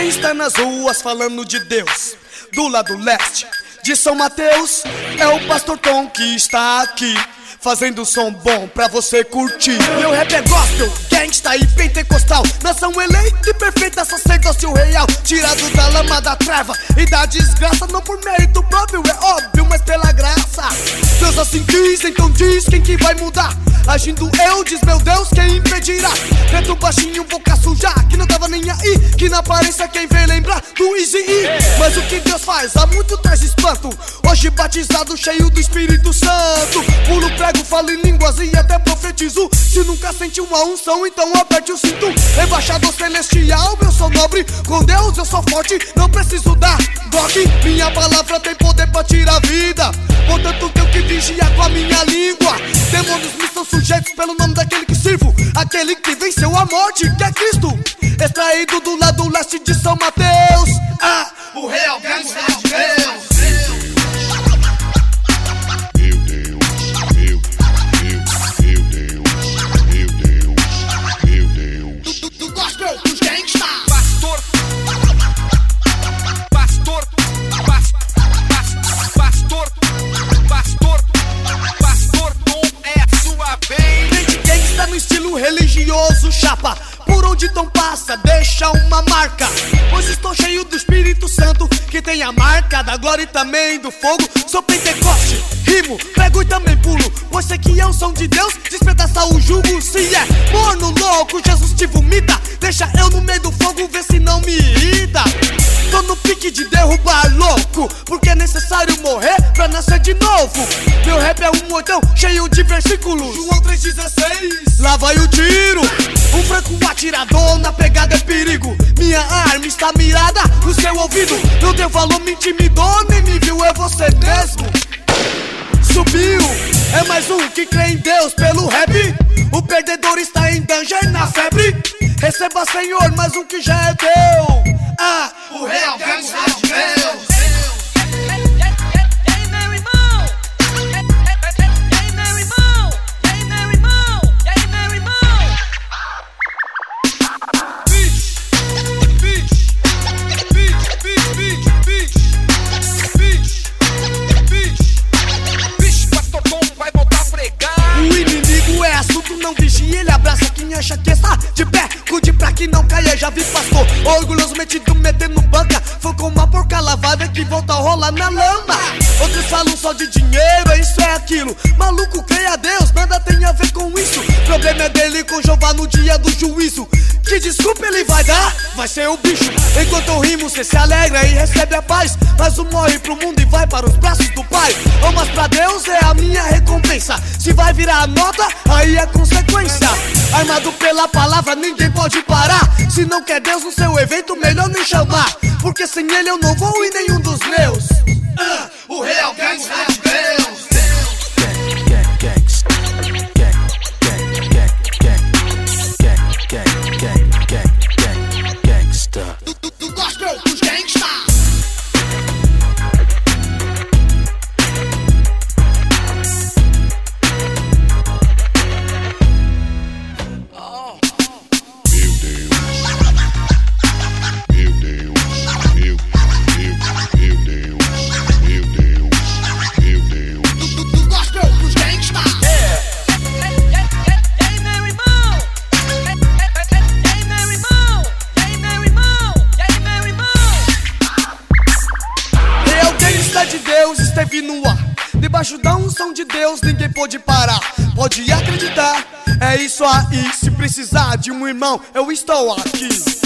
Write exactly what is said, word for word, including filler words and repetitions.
Quem está nas ruas falando de Deus? Do lado leste de São Mateus é o Pastor Tom que está aqui, fazendo som bom pra você curtir. Meu rap é gospel, gangsta e pentecostal, nação eleita e perfeita, sacerdócio real, tirado da lama da treva e da desgraça, não por mérito próprio, é óbvio, mas pela graça. Deus assim quis, então diz quem que vai mudar. Agindo eu, diz meu Deus, quem impedirá? Preto baixinho, boca suja, que não tava nem aí, que na aparência quem vem lembrar do Easy E. Mas o que Deus faz, há muito traz espanto. Hoje batizado, cheio do Espírito Santo, pulo, prego, falo em línguas e até profetizo. Se nunca sentiu uma unção, então aperte o cinto. Embaixador celestial, eu sou nobre, com Deus eu sou forte, não preciso dar toque. Minha palavra tem poder pra tirar a vida, portanto tenho que vigiar com a minha língua. Demônios me são sujeitos pelo nome daquele que sirvo, aquele que venceu a morte, que é Cristo. Extraído do lado leste de São Mateus, ah, o real gangsta de Deus. Religioso chapa, por onde Tom passa deixa uma marca, pois estou cheio do Espírito Santo, que tem a marca da glória e também do fogo. Sou pentecoste, rimo, prego e também pulo, pois sei que é o som de Deus, despedaça o jugo. Se é morno louco, Jesus te vomita, deixa eu no meio do fogo, vê se não me irrita. Tô no pique de derrubar louco, porque é necessário morrer pra nascer de novo. Meu rap é um moitão cheio de versículos, João três dezesseis, lá vai o tiro. Um franco atirador, na pegada é perigo. Minha arma está mirada no seu ouvido. Não deu valor, me intimidou, nem me viu, é você mesmo. Subiu, é mais um que crê em Deus pelo rap. O perdedor está em danger na febre. Receba, Senhor, mais um que já é teu. Ah, o real gangsta de Deus. Não vigia, ele abraça quem acha que está de pé, cuide pra que não caia. Já vi pastor orgulhoso metido metendo banca, foi com uma porca lavada que volta a rolar na lama. Outros falam só de dinheiro, isso é aquilo. Maluco, creia a Deus, nada tem a ver com isso. Problema é dele com Jeová no dia do juízo. Que desculpa ele vai dar, vai ser o bicho. Enquanto eu rimo, cê se alegra e recebe a paz, mas um morre pro mundo e vai para os braços do Pai. Mas pra Deus é a minha recompensa, se vai virar a nota, aí é consequência. Armado pela palavra, ninguém pode parar. Se não quer Deus no seu evento, melhor nem chamar, porque sem ele eu não vou em nenhum dos meus. uh, O real gangsta de Deus. De Deus esteve no ar, debaixo da unção de Deus ninguém pode parar. Pode acreditar, é isso aí. Se precisar de um irmão, eu estou aqui.